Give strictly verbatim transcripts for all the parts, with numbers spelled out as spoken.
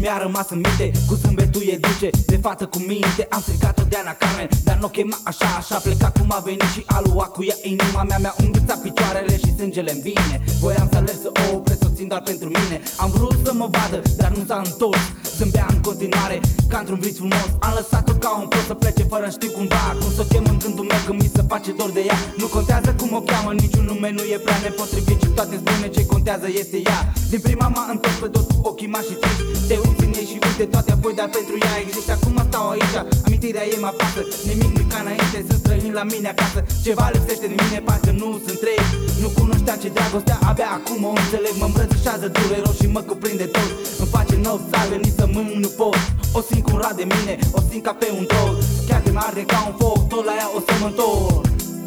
mi-a rămas în minte. Cu zâmbetul e duce, de fată cu minte. Am stricat-o de Ana Carmen, dar n-o chema așa, așa. Pleca cum a venit și a luat cu ea inima mea. Mi-a înghițat picioarele și sângele-mi vine. Voiam să alerg să o opresc, o țin doar pentru mine. Am vrut să mă vadă, dar nu s-a întors. Zâmbea în continuare, ca într-un vis frumos. Am lăsat-o ca un prost să plece fără știu cumva cum să o chem în gândul meu când mi se face dor de ea. Nu contează cum o cheamă, niciun nume nu e prea nepotrivit și toate-s bune, ce contează este ea. Din prima m-a întors pe tot cu ochii mari și triști. Te uiți în ei și uite toate apoi, dar pentru ea există. Acum stau aici, amintirea ei mă apasă. Nimic nu ca înainte, sunt străin la mine acasă. Ceva lipsește din mine, parcă nu sunt trei. Nu cunoștea ce dragostea, abia acum o înțeleg. Mă îmbrățișează dureros și mă cuprinde tot. Îmi face nopți salve, nici să mângâc nu pot. O simt cum rad de mine, o simt ca pe un drog. Chiar de m-arde ca un foc, tot la ea o să mă întorc.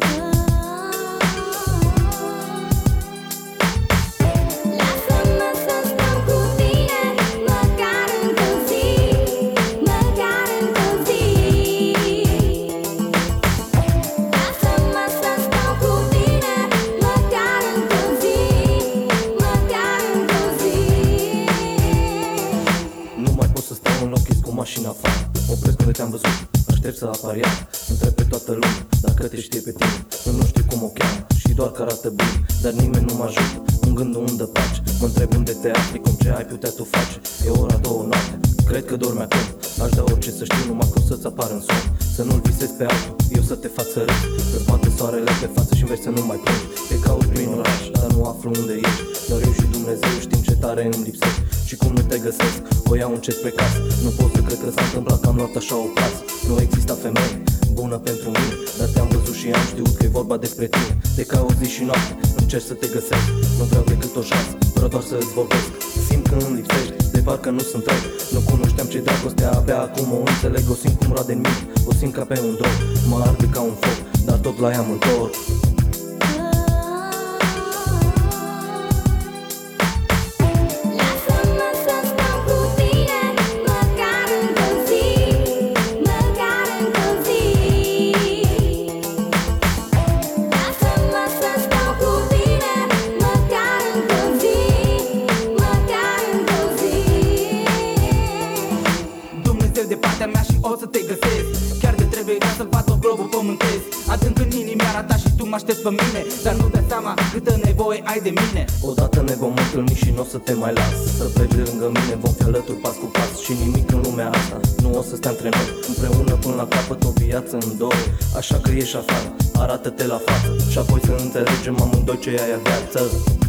Mașina afară, opresc unde te-am văzut, aștept să apar iar. Întreb pe toată lumea dacă te știe pe tine. Eu nu știu cum o cheamă și doar că arată bine, dar nimeni nu mă ajută. În gândul unde pace, mă întreb unde te afli, cum ce ai putea tu face. E ora două noapte, cred că dormi acum. Aș da orice să știu numai cum să-ți apar în somn. Să nu-l visezi pe altul, eu să te fac să râzi. Să-ți bate soarele pe față și înveți să nu mai plângi. Te caut prin oraș, dar nu aflu unde ești. Doar eu și Dumnezeu știm ce tare îmi lipsești și cum nu te găsesc. O iau încet pe casă, nu pot să cred că s-a întâmplat că am luat așa o casă. Nu exista femeie bună pentru mine, dar te-am văzut și am știut că e vorba despre tine. Te caut zi și noapte, încerc să te găsesc. Nu vreau decât o șansă, vreau doar să-ți vorbesc. Simt că îmi lipsești, de parcă nu sunt rău. Nu cunoșteam ce dragostea, abia acum o înțeleg. O simt cum roade în mine, o simt ca pe un drog. Mă arde ca un foc, dar tot la ea mă întorc. De partea mea și o să te găsesc. Chiar de trebuie ca să-l fac tot globul pământesc. Adânc în inimii arata și tu mă aștepți pe mine, dar nu dai seama câtă nevoie ai de mine. Odată ne vom întâlni și nu o să te mai las. Să pleci de lângă mine, vom fi alături pas cu pas. Și nimic în lumea asta nu o să stea între noi. Împreună până la capăt o viață în două. Așa că ieși afară, arată-te la față și apoi să înțelegem amândoi ce ai a viață.